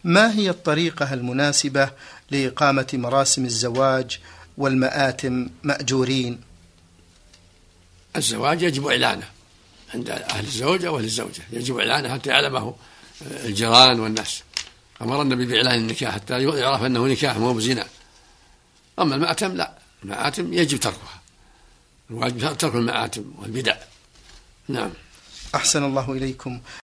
ما هي الطريقة المناسبة لإقامة مراسم الزواج والمآتم مأجورين؟ الزواج يجب إعلانه عند أهل الزوجة وأهل الزوجة، يجب إعلانه حتى يعلمه الجيران والناس. أمر النبي بإعلان النكاح حتى يعرف أنه نكاح مو بزنا. أما المآتم لا، المآتم يجب تركها، الواجب ترك المآتم والبدع. نعم. أحسن الله إليكم.